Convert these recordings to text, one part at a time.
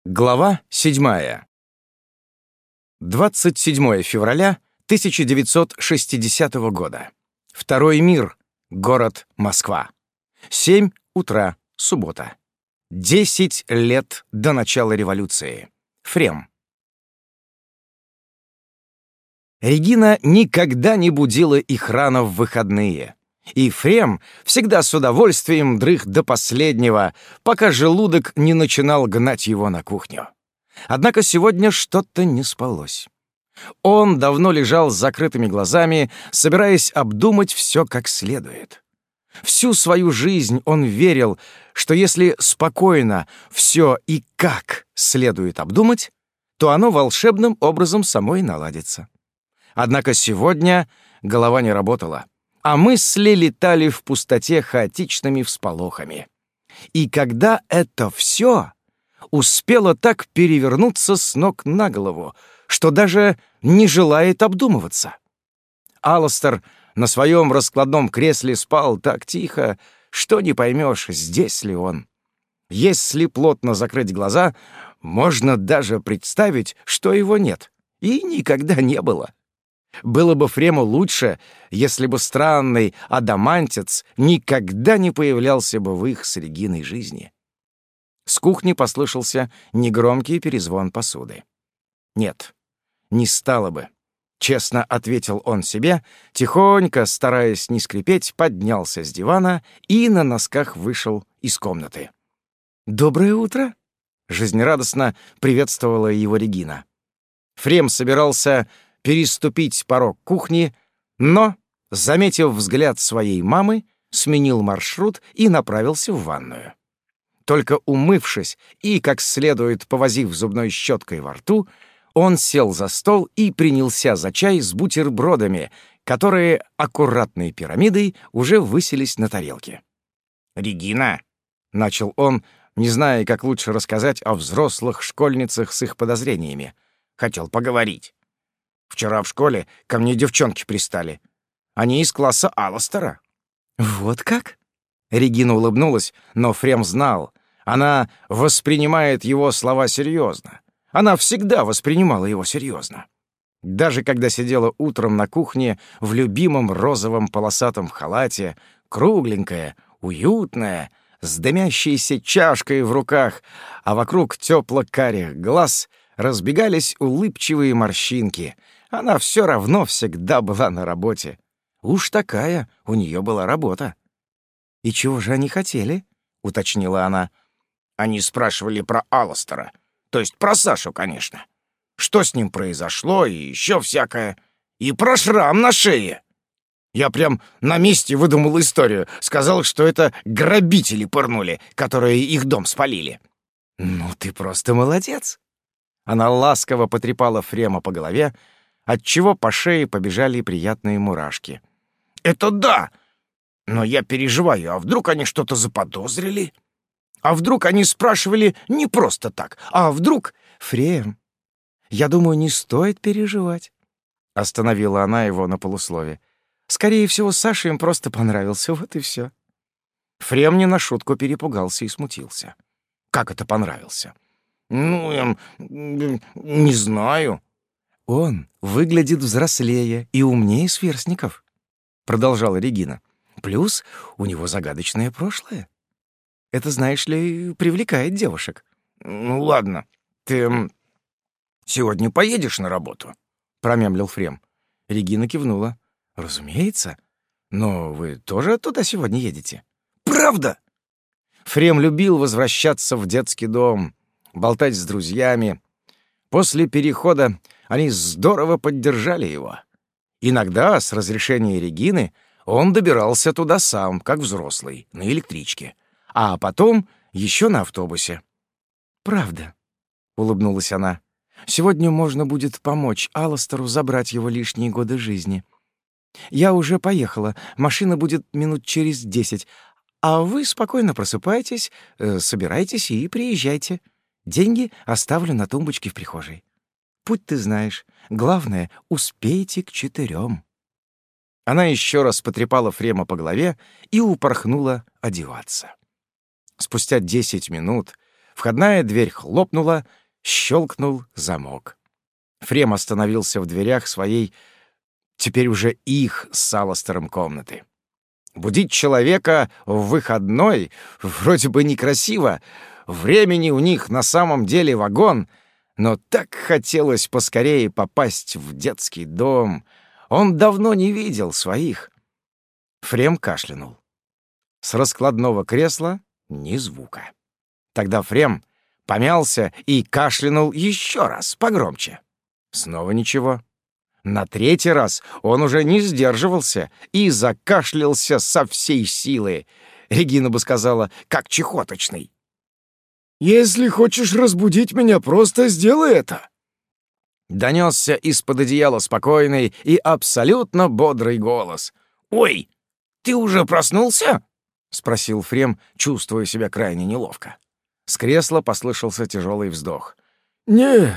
Глава 7. 27 февраля 1960 года. Второй мир. Город Москва. 7 утра. Суббота. 10 лет до начала революции. Фрем. Регина никогда не будила их рано в выходные. И Фрем всегда с удовольствием дрых до последнего, пока желудок не начинал гнать его на кухню. Однако сегодня что-то не спалось. Он давно лежал с закрытыми глазами, собираясь обдумать все как следует. Всю свою жизнь он верил, что если спокойно все и как следует обдумать, то оно волшебным образом само и наладится. Однако сегодня голова не работала, а мысли летали в пустоте хаотичными всполохами. И когда это все успело так перевернуться с ног на голову, что даже не желает обдумываться. Алластер на своем раскладном кресле спал так тихо, что не поймешь, здесь ли он. Если плотно закрыть глаза, можно даже представить, что его нет и никогда не было. Было бы Фрему лучше, если бы странный адамантец никогда не появлялся бы в их с Региной жизни. С кухни послышался негромкий перезвон посуды. «Нет, не стало бы», — честно ответил он себе, тихонько, стараясь не скрипеть, поднялся с дивана и на носках вышел из комнаты. «Доброе утро!» — жизнерадостно приветствовала его Регина. Фрем собирался переступить порог кухни, но, заметив взгляд своей мамы, сменил маршрут и направился в ванную. Только умывшись и, как следует повозив зубной щеткой во рту, он сел за стол и принялся за чай с бутербродами, которые аккуратной пирамидой уже высились на тарелке. «Регина!» — начал он, не зная, как лучше рассказать о взрослых школьницах с их подозрениями. «Хотел поговорить. Вчера в школе ко мне девчонки пристали. Они из класса Алластера». «Вот как?» Регина улыбнулась, но Фрем знал. Она воспринимает его слова серьезно. Она всегда воспринимала его серьезно. Даже когда сидела утром на кухне в любимом розовом полосатом халате, кругленькая, уютная, с дымящейся чашкой в руках, а вокруг тепло-карих глаз разбегались улыбчивые морщинки. Она все равно всегда была на работе. Уж такая у нее была работа. «И чего же они хотели?» — уточнила она. «Они спрашивали про Алластера. То есть про Сашу, конечно. Что с ним произошло и еще всякое. И про шрам на шее. Я прям на месте выдумал историю. Сказал, что это грабители пырнули, которые их дом спалили». «Ну ты просто молодец!» Она ласково потрепала Фрема по голове, отчего по шее побежали приятные мурашки. «Это да! Но я переживаю, а вдруг они что-то заподозрили? А вдруг они спрашивали не просто так? А вдруг...» «Фрем, я думаю, не стоит переживать», — остановила она его на полуслове. «Скорее всего, Саша им просто понравился, вот и все». Фрем не на шутку перепугался и смутился. «Как это понравился?» «Ну, не знаю». «Он выглядит взрослее и умнее сверстников», — продолжала Регина. «Плюс у него загадочное прошлое. Это, знаешь ли, привлекает девушек». «Ну ладно, ты сегодня поедешь на работу?» — промямлил Фрем. Регина кивнула. «Разумеется. Но вы тоже туда сегодня едете?» «Правда?» Фрем любил возвращаться в детский дом, болтать с друзьями. После перехода они здорово поддержали его. Иногда, с разрешения Регины, он добирался туда сам, как взрослый, на электричке, а потом еще на автобусе. «Правда», — улыбнулась она, — «сегодня можно будет помочь Алластеру забрать его лишние годы жизни. Я уже поехала, машина будет минут через 10, а вы спокойно просыпайтесь, собирайтесь и приезжайте. Деньги оставлю на тумбочке в прихожей. Путь ты знаешь. Главное, успейте к 4. Она еще раз потрепала Фрема по голове и упорхнула одеваться. Спустя 10 минут Входная дверь хлопнула, щелкнул замок. Фрем остановился в дверях своей, теперь уже их с Алластером комнаты. Будить человека в выходной вроде бы некрасиво, времени у них на самом деле вагон, но так хотелось поскорее попасть в детский дом. Он давно не видел своих. Фрем кашлянул. С раскладного кресла ни звука. Тогда Фрем помялся и кашлянул еще раз, погромче. Снова ничего. На третий раз он уже не сдерживался и закашлялся со всей силы. Регина бы сказала, как чехоточный. «Если хочешь разбудить меня, просто сделай это!» Донесся из-под одеяла спокойный и абсолютно бодрый голос. «Ой, ты уже проснулся?» — спросил Фрем, чувствуя себя крайне неловко. С кресла послышался тяжелый вздох. «Нет,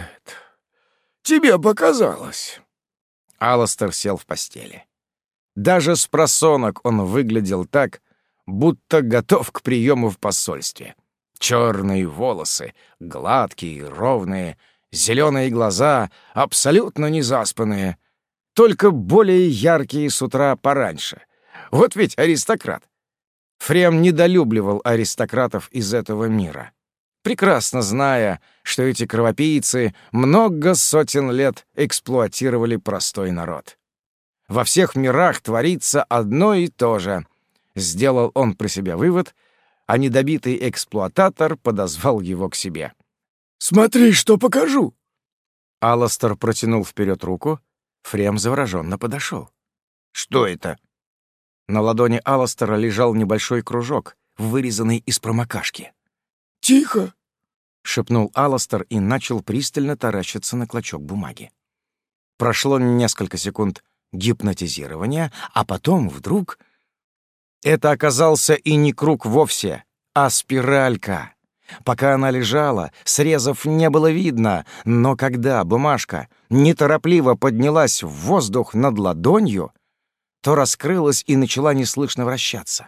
тебе показалось». Алластер сел в постели. Даже с просонок он выглядел так, будто готов к приему в посольстве. Черные волосы, гладкие и ровные, зеленые глаза, абсолютно не заспанные, только более яркие с утра пораньше. Вот ведь аристократ. Фрем недолюбливал аристократов из этого мира, прекрасно зная, что эти кровопийцы много сотен лет эксплуатировали простой народ. Во всех мирах творится одно и то же. Сделал он про себя вывод, а недобитый эксплуататор подозвал его к себе. «Смотри, что покажу!» Алластер протянул вперед руку. Фрем завороженно подошел. «Что это?» На ладони Алластера лежал небольшой кружок, вырезанный из промокашки. «Тихо!» — шепнул Алластер и начал пристально таращиться на клочок бумаги. Прошло несколько секунд гипнотизирования, а потом вдруг... Это оказался и не круг вовсе, а спиралька. Пока она лежала, срезов не было видно, но когда бумажка неторопливо поднялась в воздух над ладонью, то раскрылась и начала неслышно вращаться.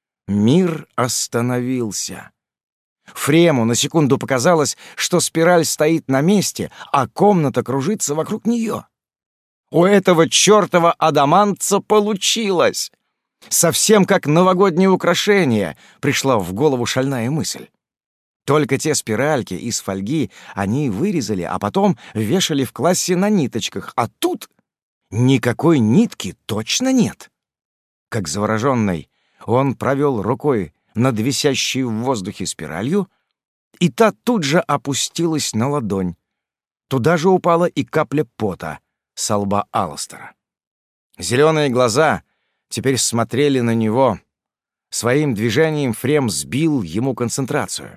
Мир остановился. Фрему на секунду показалось, что спираль стоит на месте, а комната кружится вокруг нее. У этого чертова адамантца получилось! Совсем как новогоднее украшение, пришла в голову шальная мысль. Только те спиральки из фольги они вырезали, а потом вешали в классе на ниточках, а тут никакой нитки точно нет. Как завороженный, он провел рукой над висящей в воздухе спиралью, и та тут же опустилась на ладонь. Туда же упала и капля пота со лба Алластера. Зеленые глаза теперь смотрели на него. Своим движением Фрем сбил ему концентрацию.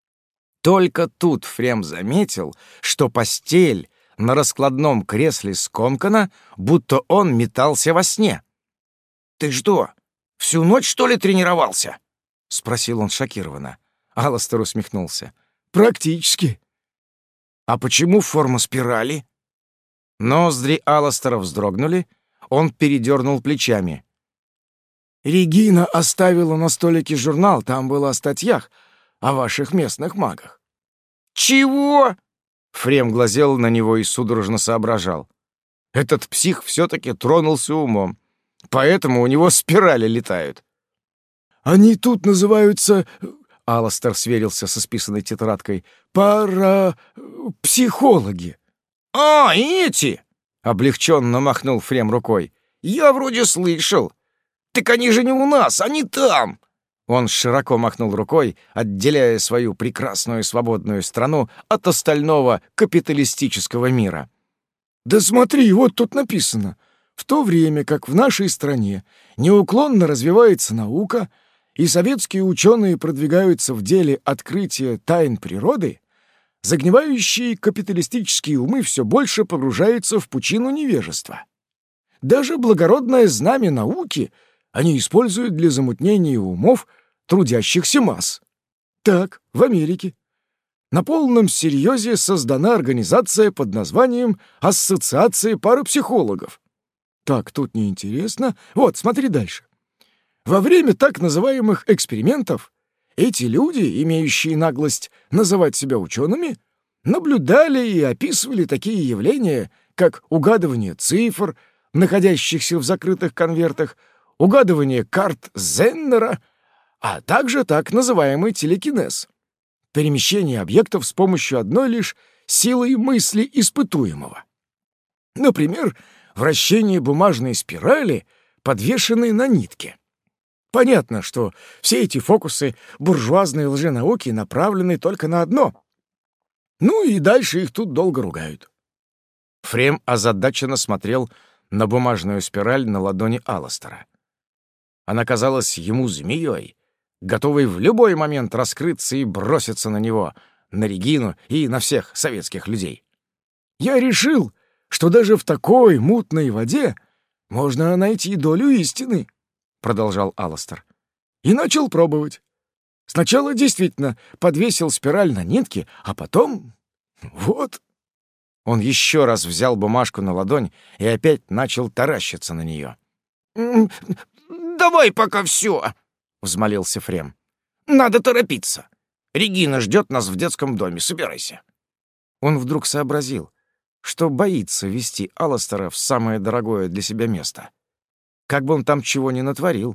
Только тут Фрем заметил, что постель на раскладном кресле скомкана, будто он метался во сне. «Ты что, всю ночь, что ли, тренировался?» — спросил он шокированно. Алластер усмехнулся. «Практически». «А почему форма спирали?» Ноздри Алластера вздрогнули, он передернул плечами. «Регина оставила на столике журнал, там было о статьях о ваших местных магах». «Чего?» Фрем глазел на него и судорожно соображал. Этот псих все-таки тронулся умом, поэтому у него спирали летают. «Они тут называются...» — Алластер сверился со списанной тетрадкой. «Парапсихологи». «А, эти!» — облегченно махнул Фрем рукой. «Я вроде слышал. Так они же не у нас, они там!» Он широко махнул рукой, отделяя свою прекрасную свободную страну от остального капиталистического мира. «Да смотри, вот тут написано. В то время как в нашей стране неуклонно развивается наука, и советские ученые продвигаются в деле открытия тайн природы, загнивающие капиталистические умы все больше погружаются в пучину невежества. Даже благородное знамя науки они используют для замутнения умов трудящихся масс. Так, в Америке на полном серьезе создана организация под названием «Ассоциация парапсихологов». Так, тут неинтересно. Вот, смотри дальше. Во время так называемых экспериментов Эти люди, имеющие наглость называть себя учеными, наблюдали и описывали такие явления, как угадывание цифр, находящихся в закрытых конвертах, угадывание карт Зеннера, а также так называемый телекинез — перемещение объектов с помощью одной лишь силы мысли испытуемого. Например, вращение бумажной спирали, подвешенной на нитке. Понятно, что все эти фокусы буржуазной лженауки направлены только на одно. Ну и дальше их тут долго ругают. Фрем озадаченно смотрел на бумажную спираль на ладони Алластера. Она казалась ему змеей, готовой в любой момент раскрыться и броситься на него, на Регину и на всех советских людей. Я решил, что даже в такой мутной воде можно найти долю истины, — продолжал Алластер. И начал пробовать. Сначала действительно подвесил спираль на нитке, а потом... вот... Он еще раз взял бумажку на ладонь и опять начал таращиться на нее. «Давай пока все», — взмолился Фрем. «Надо торопиться. Регина ждет нас в детском доме. Собирайся». Он вдруг сообразил, что боится вести Алластера в самое дорогое для себя место. Как бы он там чего не натворил.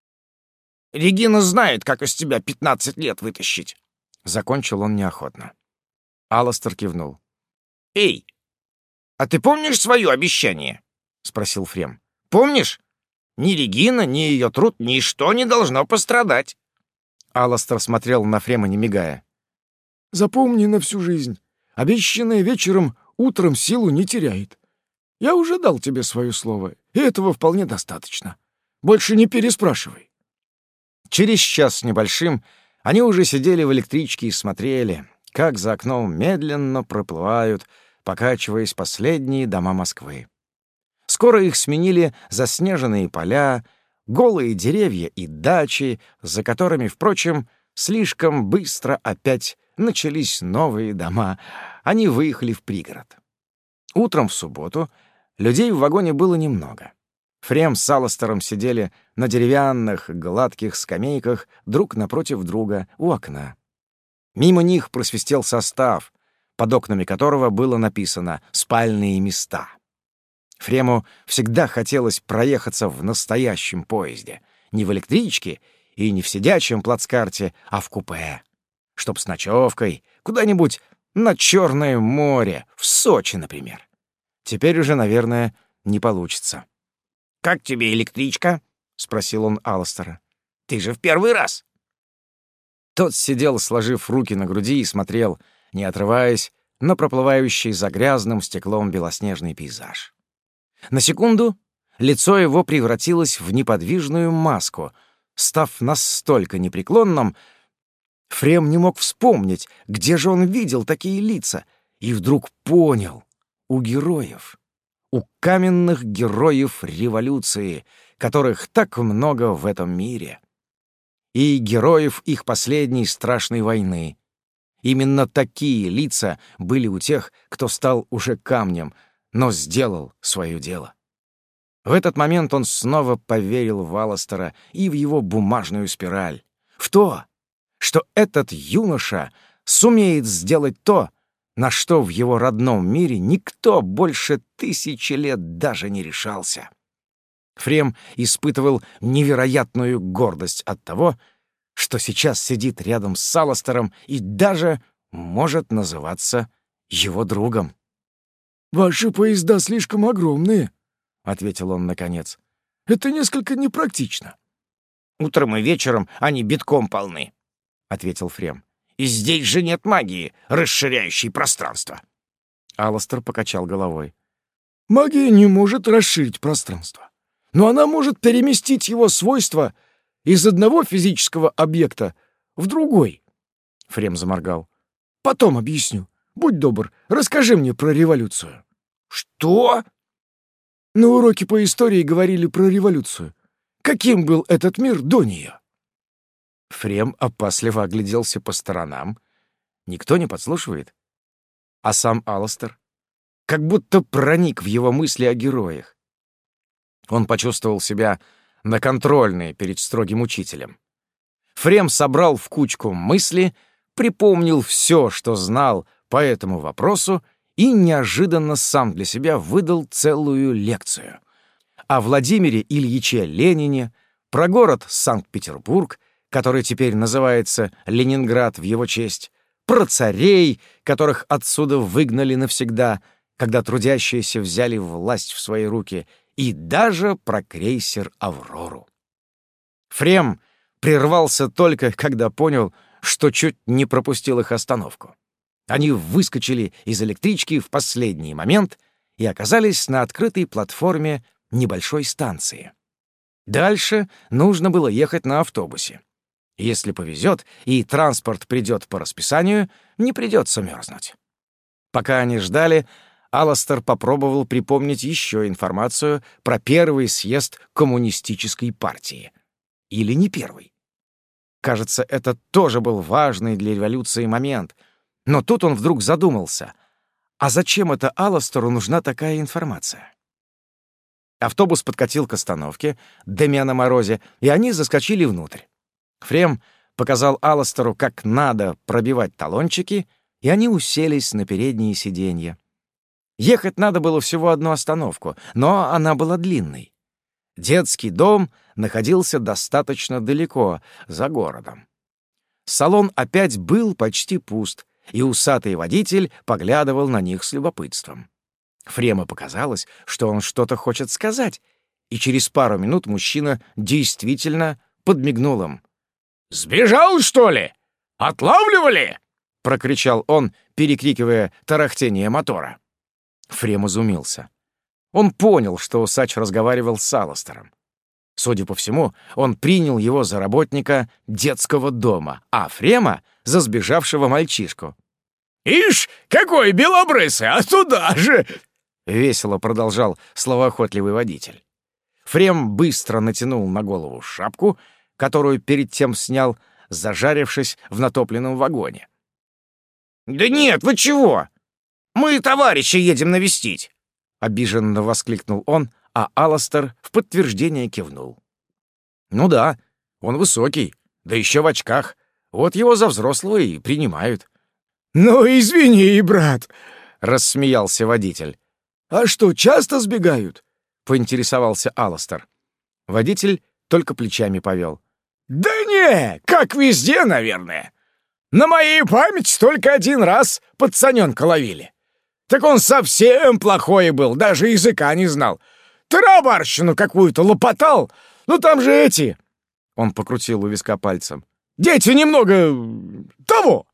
«Регина знает, как из тебя 15 лет вытащить», — закончил он неохотно. Алластер кивнул. «Эй, а ты помнишь свое обещание?» — спросил Фрем. «Помнишь? Ни Регина, ни ее труд, ничто не должно пострадать». Алластер смотрел на Фрема, не мигая. «Запомни на всю жизнь. Обещанное вечером утром силу не теряет. Я уже дал тебе свое слово, и этого вполне достаточно. Больше не переспрашивай». Через час с небольшим они уже сидели в электричке и смотрели, как за окном медленно проплывают, покачиваясь, последние дома Москвы. Скоро их сменили заснеженные поля, голые деревья и дачи, за которыми, впрочем, слишком быстро опять начались новые дома. Они выехали в пригород. Утром в субботу людей в вагоне было немного. Фрем с Алластером сидели на деревянных, гладких скамейках друг напротив друга у окна. Мимо них просвистел состав, под окнами которого было написано «Спальные места». Фрему всегда хотелось проехаться в настоящем поезде, не в электричке и не в сидячем плацкарте, а в купе, чтоб с ночевкой куда-нибудь на Черное море, в Сочи, например. Теперь уже, наверное, не получится. «Как тебе электричка?» — спросил он Алластера. «Ты же в первый раз». Тот сидел, сложив руки на груди, и смотрел, не отрываясь, на проплывающий за грязным стеклом белоснежный пейзаж. На секунду лицо его превратилось в неподвижную маску, став настолько непреклонным, Фрем не мог вспомнить, где же он видел такие лица, и вдруг понял — у героев, у каменных героев революции, которых так много в этом мире. И героев их последней страшной войны. Именно такие лица были у тех, кто стал уже камнем, но сделал свое дело. В этот момент он снова поверил в Алластера и в его бумажную спираль, в то, что этот юноша сумеет сделать то, на что в его родном мире никто больше 1000 лет даже не решался. Фрем испытывал невероятную гордость от того, что сейчас сидит рядом с Алластером и даже может называться его другом. «Ваши поезда слишком огромные», — ответил он наконец. «Это несколько непрактично». «Утром и вечером они битком полны», — ответил Фрем. «И здесь же нет магии, расширяющей пространство». Алластер покачал головой. «Магия не может расширить пространство, но она может переместить его свойства из одного физического объекта в другой». Фрем заморгал. «Потом объясню. Будь добр, расскажи мне про революцию». «Что?» На уроке по истории говорили про революцию. Каким был этот мир до нее? Фрем опасливо огляделся по сторонам. Никто не подслушивает. А сам Алластер как будто проник в его мысли о героях. Он почувствовал себя на контрольной перед строгим учителем. Фрем собрал в кучку мысли, припомнил все, что знал по этому вопросу, и неожиданно сам для себя выдал целую лекцию о Владимире Ильиче Ленине, про город Санкт-Петербург, который теперь называется Ленинград в его честь, про царей, которых отсюда выгнали навсегда, когда трудящиеся взяли власть в свои руки, и даже про крейсер «Аврору». Фрем прервался только, когда понял, что чуть не пропустил их остановку. Они выскочили из электрички в последний момент и оказались на открытой платформе небольшой станции. Дальше нужно было ехать на автобусе. Если повезет и транспорт придет по расписанию, не придется мерзнуть. Пока они ждали, Алластер попробовал припомнить еще информацию про первый съезд коммунистической партии. Или не первый. Кажется, это тоже был важный для революции момент. Но тут он вдруг задумался, а зачем это Алластеру нужна такая информация? Автобус подкатил к остановке, дымя на морозе, и они заскочили внутрь. Фрем показал Алластеру, как надо пробивать талончики, и они уселись на передние сиденья. Ехать надо было всего одну остановку, но она была длинной. Детский дом находился достаточно далеко, за городом. Салон опять был почти пуст, и усатый водитель поглядывал на них с любопытством. Фрему показалось, что он что-то хочет сказать, и через пару минут мужчина действительно подмигнул им. «Сбежал, что ли? Отлавливали?» — прокричал он, перекрикивая тарахтение мотора. Фрем изумился. Он понял, что усач разговаривал с Алластером. Судя по всему, он принял его за работника детского дома, а Фрема — за сбежавшего мальчишку. «Ишь, какой белобрысый, а туда же!» — весело продолжал словоохотливый водитель. Фрем быстро натянул на голову шапку, которую перед тем снял, зажарившись в натопленном вагоне. «Да нет, вы чего? Мы товарища едем навестить!» — обиженно воскликнул он, а Алластер в подтверждение кивнул. «Ну да, он высокий, да еще в очках. Вот его за взрослого и принимают». «Ну, извини, брат», — рассмеялся водитель. «А что, часто сбегают?» — поинтересовался Алластер. Водитель только плечами повел. «Да не, как везде, наверное. На моей памяти только один раз пацаненка ловили. Так он совсем плохой был, даже языка не знал. Тарабарщину какую-то лопотал. Ну там же эти...» Он покрутил у виска пальцем. «Дети немного... того!»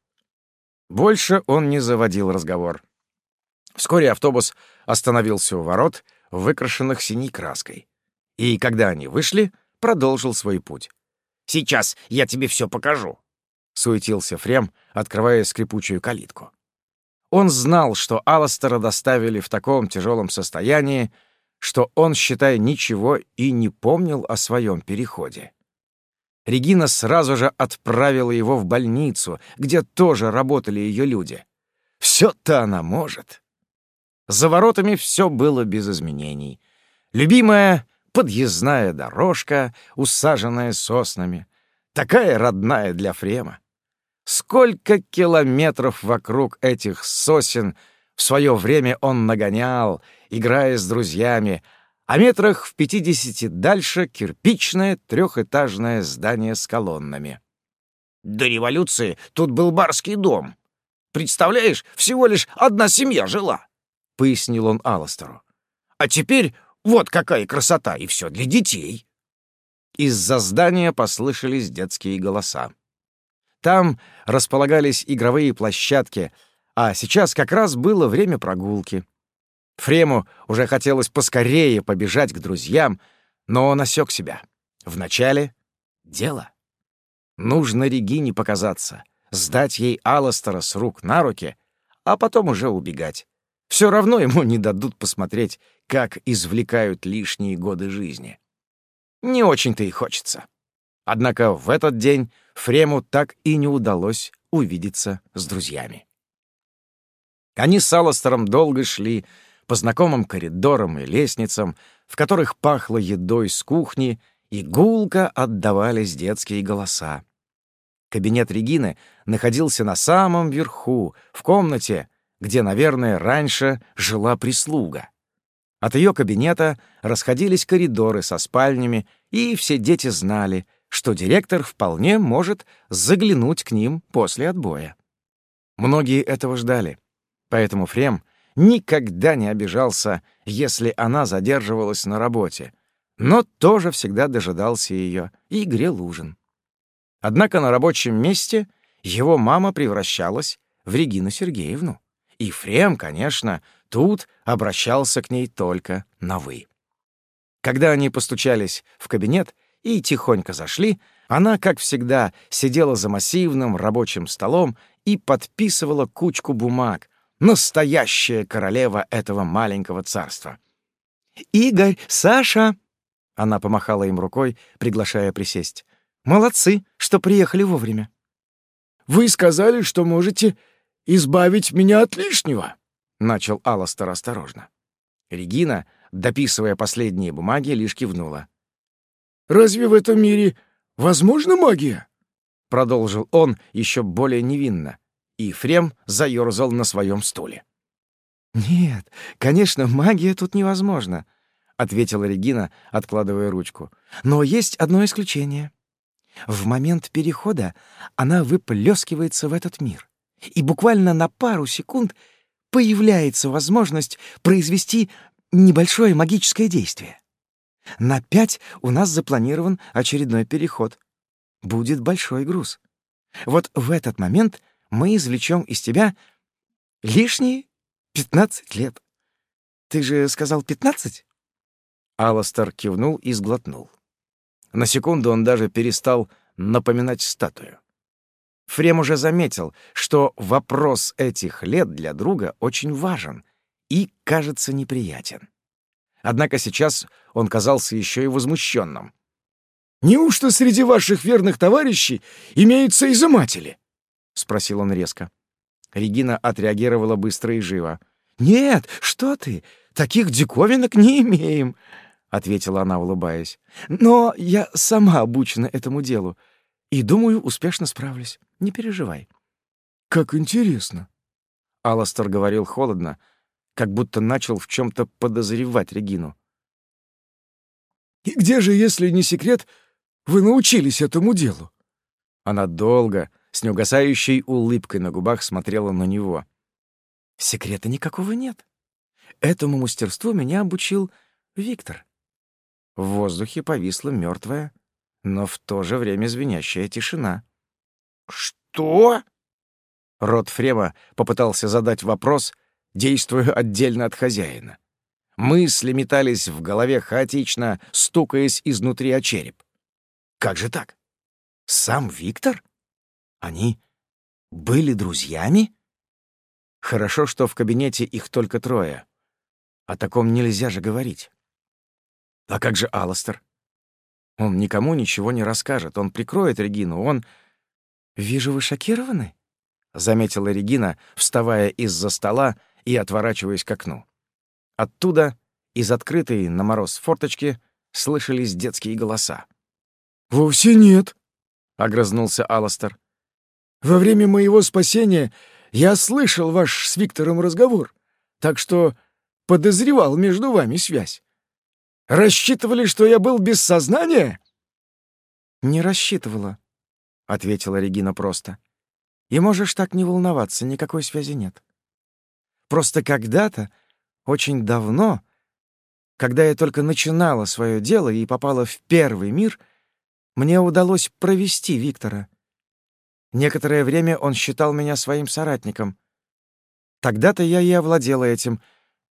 Больше он не заводил разговор. Вскоре автобус остановился у ворот, выкрашенных синей краской. И когда они вышли, продолжил свой путь. «Сейчас я тебе все покажу», — суетился Фрем, открывая скрипучую калитку. Он знал, что Алластера доставили в таком тяжелом состоянии, что он, считай, ничего и не помнил о своем переходе. Регина сразу же отправила его в больницу, где тоже работали ее люди. Все-то она может. За воротами все было без изменений. Любимая подъездная дорожка, усаженная соснами, такая родная для Фрема. Сколько километров вокруг этих сосен в свое время он нагонял, играя с друзьями, а метрах в 50 дальше кирпичное трехэтажное здание с колоннами. «До революции тут был барский дом. Представляешь, всего лишь одна семья жила», — пояснил он Алластеру. «А теперь вот какая красота, и все для детей». Из-за здания послышались детские голоса. Там располагались игровые площадки, а сейчас как раз было время прогулки. Фрему уже хотелось поскорее побежать к друзьям, но он осек себя. Вначале — дело. Нужно Регине показаться, сдать ей Алластера с рук на руки, а потом уже убегать. Все равно ему не дадут посмотреть, как извлекают лишние годы жизни. Не очень-то и хочется. Однако в этот день Фрему так и не удалось увидеться с друзьями. Они с Алластером долго шли по знакомым коридорам и лестницам, в которых пахло едой с кухни, и гулко отдавались детские голоса. Кабинет Регины находился на самом верху, в комнате, где, наверное, раньше жила прислуга. От ее кабинета расходились коридоры со спальнями, и все дети знали, что директор вполне может заглянуть к ним после отбоя. Многие этого ждали, поэтому Фрем никогда не обижался, если она задерживалась на работе, но тоже всегда дожидался ее и грел ужин. Однако на рабочем месте его мама превращалась в Регину Сергеевну, и Фрем, конечно, тут обращался к ней только на «вы». Когда они постучались в кабинет и тихонько зашли, она, как всегда, сидела за массивным рабочим столом и подписывала кучку бумаг, настоящая королева этого маленького царства. «Игорь, Саша!» — она помахала им рукой, приглашая присесть. «Молодцы, что приехали вовремя». «Вы сказали, что можете избавить меня от лишнего», — начал Алластер осторожно. Регина, дописывая последние бумаги, лишь кивнула. «Разве в этом мире возможна магия?» — продолжил он еще более невинно, и Фрем заёрзал на своем стуле. «Нет, конечно, магия тут невозможна», — ответила Регина, откладывая ручку. «Но есть одно исключение. В момент перехода она выплескивается в этот мир, и буквально на пару секунд появляется возможность произвести небольшое магическое действие. На 5 у нас запланирован очередной переход. Будет большой груз. Вот в этот момент мы извлечем из тебя лишние 15 лет. Ты же сказал 15? Алластер кивнул и сглотнул. На секунду он даже перестал напоминать статую. Фрем уже заметил, что вопрос этих лет для друга очень важен и, кажется, неприятен. Однако сейчас он казался еще и возмущенным. «Неужто среди ваших верных товарищей имеются изыматели?» — спросил он резко. Регина отреагировала быстро и живо. «Нет, что ты, таких диковинок не имеем», — ответила она, улыбаясь. «Но я сама обучена этому делу и, думаю, успешно справлюсь. Не переживай». «Как интересно», — Алластер говорил холодно, как будто начал в чем-то подозревать Регину. «И где же, если не секрет, вы научились этому делу?» Она долго, с неугасающей улыбкой на губах смотрела на него. «Секрета никакого нет. Этому мастерству меня обучил Виктор». В воздухе повисла мертвая, но в то же время звенящая тишина. «Что?» Рот Фрема попытался задать вопрос, действуя отдельно от хозяина. Мысли метались в голове хаотично, стукаясь изнутри о череп. Как же так? Сам Виктор? Они были друзьями? Хорошо, что в кабинете их только 3. О таком нельзя же говорить. А как же Алластер? Он никому ничего не расскажет, он прикроет Регину, он... «Вижу, вы шокированы?» — заметила Регина, вставая из-за стола и отворачиваясь к окну. Оттуда, из открытой на мороз форточки, слышались детские голоса. «Вовсе нет», — огрызнулся Алластер. «Во время моего спасения я слышал ваш с Виктором разговор, так что подозревал между вами связь. Рассчитывали, что я был без сознания?» «Не рассчитывала», — ответила Регина просто. «И можешь так не волноваться, никакой связи нет. Просто когда-то, очень давно, когда я только начинала свое дело и попала в первый мир, мне удалось провести Виктора. Некоторое время он считал меня своим соратником. Тогда-то я и овладела этим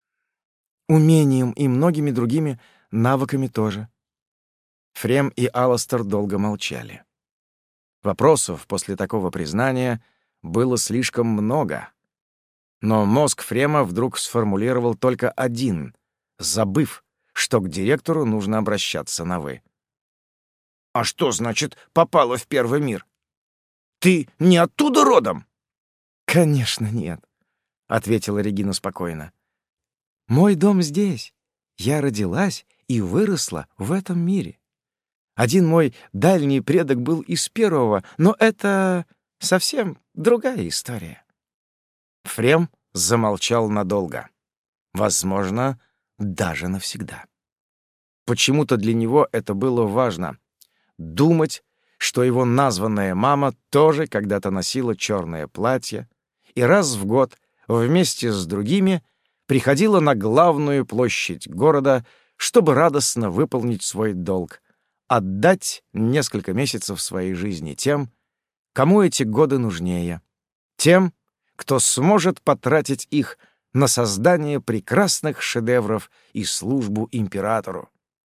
умением и многими другими навыками тоже». Фрем и Алластер долго молчали. Вопросов после такого признания было слишком много. Но мозг Фрема вдруг сформулировал только один, забыв, что к директору нужно обращаться на «вы». «А что значит попала в первый мир? Ты не оттуда родом?» «Конечно, нет», — ответила Регина спокойно. «Мой дом здесь. Я родилась и выросла в этом мире. Один мой дальний предок был из первого, но это совсем другая история». Фрем замолчал надолго. Возможно, даже навсегда. Почему-то для него это было важно — думать, что его названная мама тоже когда-то носила черное платье и раз в год вместе с другими приходила на главную площадь города, чтобы радостно выполнить свой долг — отдать несколько месяцев своей жизни тем, кому эти годы нужнее, тем, кто сможет потратить их на создание прекрасных шедевров и службу императору.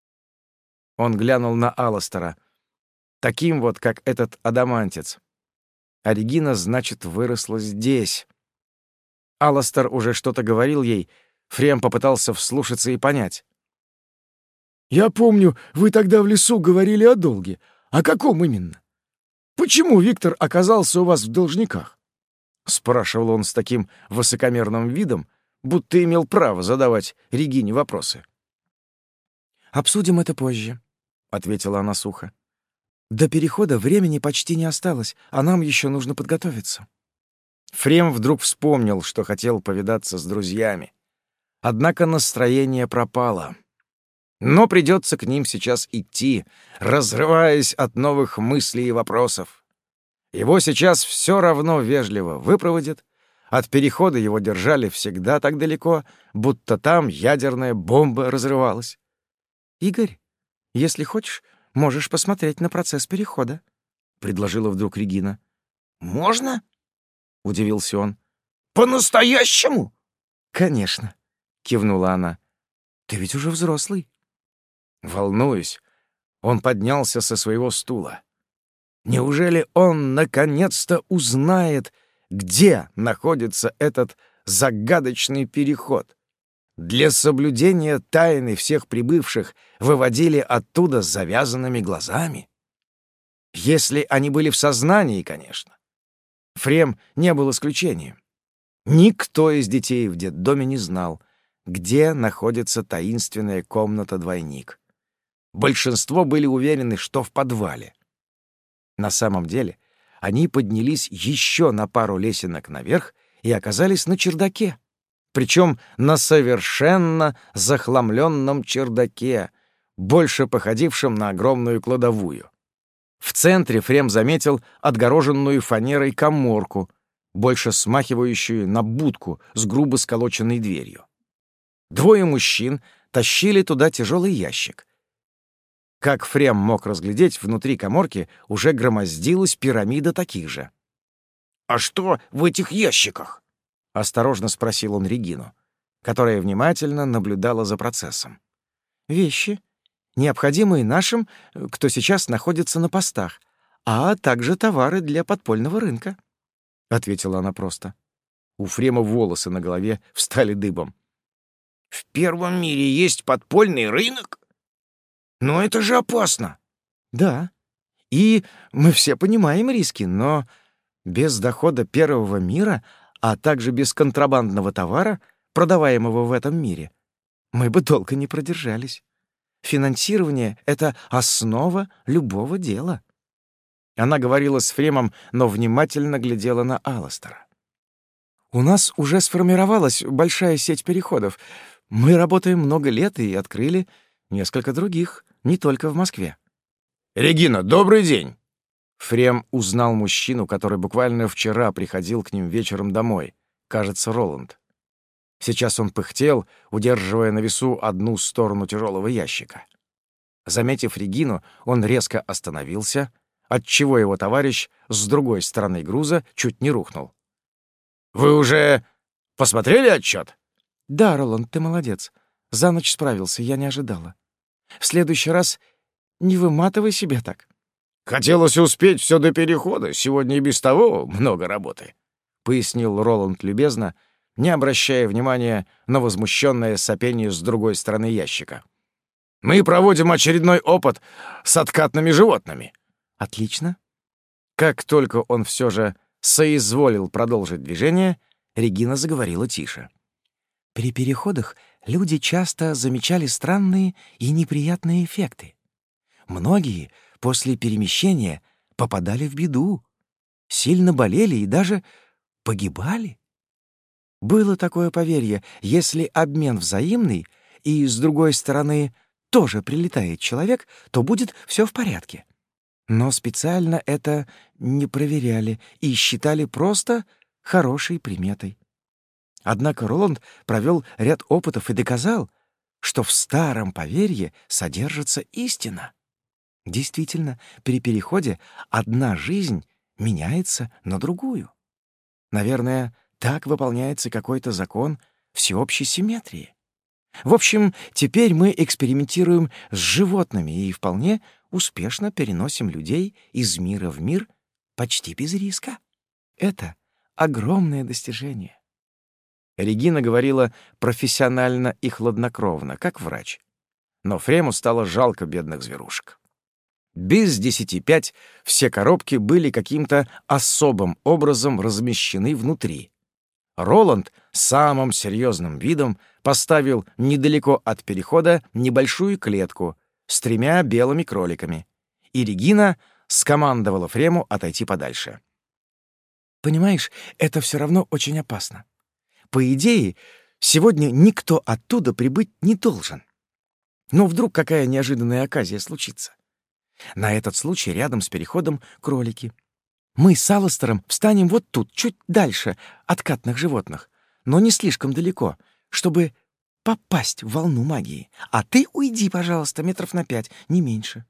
Он глянул на Аластера, таким вот, как этот адамантец. А Регина, значит, выросла здесь. Аластер уже что-то говорил ей, Фрем попытался вслушаться и понять. «Я помню, вы тогда в лесу говорили о долге. О каком именно? Почему Виктор оказался у вас в должниках?» — спрашивал он с таким высокомерным видом, будто имел право задавать Регине вопросы. «Обсудим это позже», — ответила она сухо. «До перехода времени почти не осталось, а нам еще нужно подготовиться». Фрем вдруг вспомнил, что хотел повидаться с друзьями. Однако настроение пропало. Но придется к ним сейчас идти, разрываясь от новых мыслей и вопросов. Его сейчас все равно вежливо выпроводят. От перехода его держали всегда так далеко, будто там ядерная бомба разрывалась. «Игорь, если хочешь, можешь посмотреть на процесс перехода», — предложила вдруг Регина. «Можно?» — удивился он. «По-настоящему?» «Конечно», — кивнула она. «Ты ведь уже взрослый». Волнуюсь, он поднялся со своего стула. Неужели он наконец-то узнает, где находится этот загадочный переход? Для соблюдения тайны всех прибывших выводили оттуда с завязанными глазами. Если они были в сознании, конечно. Фрем не был исключением. Никто из детей в детдоме не знал, где находится таинственная комната-двойник. Большинство были уверены, что в подвале. На самом деле они поднялись еще на пару лесенок наверх и оказались на чердаке. Причем на совершенно захламленном чердаке, больше походившем на огромную кладовую. В центре Фрем заметил отгороженную фанерой каморку, больше смахивающую на будку с грубо сколоченной дверью. Двое мужчин тащили туда тяжелый ящик. Как Фрем мог разглядеть, внутри каморки уже громоздилась пирамида таких же. «А что в этих ящиках?» — осторожно спросил он Регину, которая внимательно наблюдала за процессом. «Вещи, необходимые нашим, кто сейчас находится на постах, а также товары для подпольного рынка», — ответила она просто. У Фрема волосы на голове встали дыбом. «В первом мире есть подпольный рынок? Но это же опасно!» «Да, и мы все понимаем риски, но без дохода первого мира, а также без контрабандного товара, продаваемого в этом мире, мы бы долго не продержались. Финансирование — это основа любого дела». Она говорила с Фремом, но внимательно глядела на Аластера. «У нас уже сформировалась большая сеть переходов. Мы работаем много лет и открыли несколько других, не только в Москве». «Регина, добрый день!» Фрем узнал мужчину, который буквально вчера приходил к ним вечером домой. Кажется, Роланд. Сейчас он пыхтел, удерживая на весу одну сторону тяжелого ящика. Заметив Регину, он резко остановился, отчего его товарищ с другой стороны груза чуть не рухнул. «Вы уже посмотрели отчет?» «Да, Роланд, ты молодец. За ночь справился, я не ожидала. В следующий раз не выматывай себя так». «Хотелось успеть все до перехода, сегодня и без того много работы», — пояснил Роланд любезно, не обращая внимания на возмущенное сопение с другой стороны ящика. «Мы проводим очередной опыт с откатными животными». «Отлично». Как только он все же соизволил продолжить движение, Регина заговорила тише. «При переходах люди часто замечали странные и неприятные эффекты. Многие после перемещения попадали в беду, сильно болели и даже погибали. Было такое поверье, если обмен взаимный, и с другой стороны тоже прилетает человек, то будет все в порядке. Но специально это не проверяли и считали просто хорошей приметой. Однако Роланд провел ряд опытов и доказал, что в старом поверье содержится истина. Действительно, при переходе одна жизнь меняется на другую. Наверное, так выполняется какой-то закон всеобщей симметрии. В общем, теперь мы экспериментируем с животными и вполне успешно переносим людей из мира в мир почти без риска. Это огромное достижение. Регина говорила профессионально и хладнокровно, как врач. Но Фрему стало жалко бедных зверушек. Без 10:05 все коробки были каким-то особым образом размещены внутри. Роланд самым серьезным видом поставил недалеко от перехода небольшую клетку с 3 белыми кроликами, и Регина скомандовала Фрему отойти подальше. «Понимаешь, это все равно очень опасно. По идее, сегодня никто оттуда прибыть не должен. Но вдруг какая неожиданная оказия случится. На этот случай рядом с переходом кролики. Мы с Алластером встанем вот тут, чуть дальше от катных животных, но не слишком далеко, чтобы попасть в волну магии. А ты уйди, пожалуйста, 5 метров, не меньше».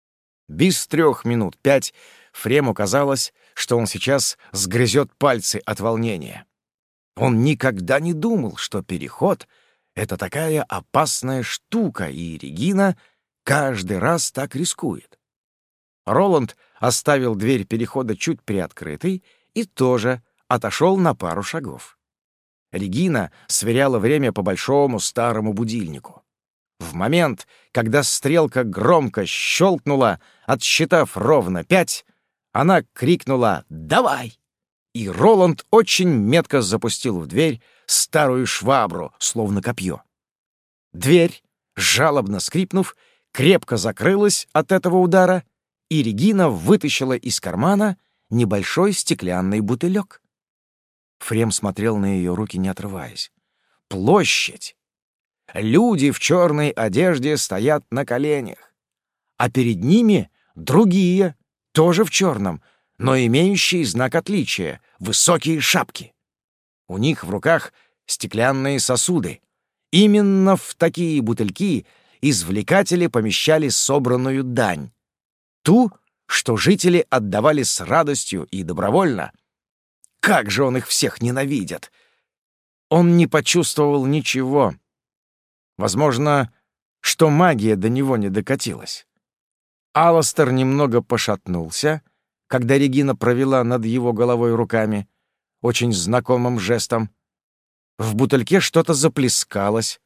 Без 3 минут 5 Фрему казалось, что он сейчас сгрызет пальцы от волнения. Он никогда не думал, что переход — это такая опасная штука, и Регина каждый раз так рискует. Роланд оставил дверь перехода чуть приоткрытой и тоже отошел на пару шагов. Регина сверяла время по большому старому будильнику. В момент, когда стрелка громко щелкнула, отсчитав ровно 5, она крикнула «Давай!», и Роланд очень метко запустил в дверь старую швабру, словно копье. Дверь, жалобно скрипнув, крепко закрылась от этого удара, и Регина вытащила из кармана небольшой стеклянный бутылек. Фрем смотрел на ее руки, не отрываясь. Площадь. Люди в черной одежде стоят на коленях, а перед ними другие, тоже в черном, но имеющие знак отличия — высокие шапки. У них в руках стеклянные сосуды. Именно в такие бутыльки извлекатели помещали собранную дань. Ту, что жители отдавали с радостью и добровольно. Как же он их всех ненавидит! Он не почувствовал ничего. Возможно, что магия до него не докатилась. Алластер немного пошатнулся, когда Регина провела над его головой руками, очень знакомым жестом. В бутыльке что-то заплескалось.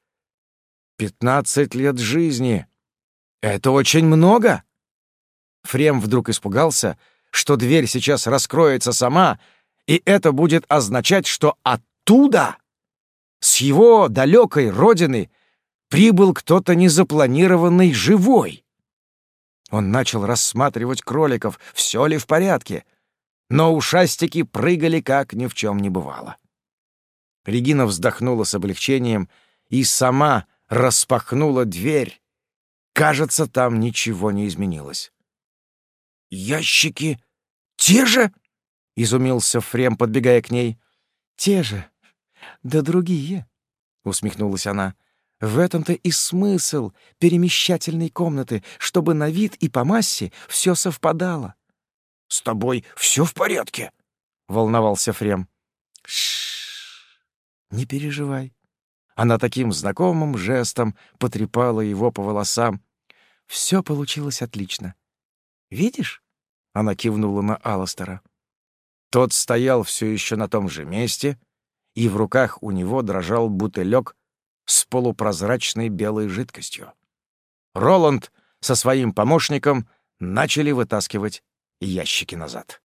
15 лет жизни. Это очень много. Фрем вдруг испугался, что дверь сейчас раскроется сама, и это будет означать, что оттуда, с его далекой родины, прибыл кто-то незапланированный живой. Он начал рассматривать кроликов, все ли в порядке, но ушастики прыгали, как ни в чем не бывало. Регина вздохнула с облегчением и сама распахнула дверь. Кажется, там ничего не изменилось. «Ящики те же?» — изумился Фрем, подбегая к ней. «Те же, да другие», — усмехнулась она. «В этом-то и смысл перемещательной комнаты, чтобы на вид и по массе все совпадало». «С тобой все в порядке?» — волновался Фрем. «Ш-ш-ш, не переживай». Она таким знакомым жестом потрепала его по волосам. «Все получилось отлично. Видишь?» — она кивнула на Алластера. Тот стоял все еще на том же месте, и в руках у него дрожал бутылек с полупрозрачной белой жидкостью. Роланд со своим помощником начали вытаскивать ящики назад.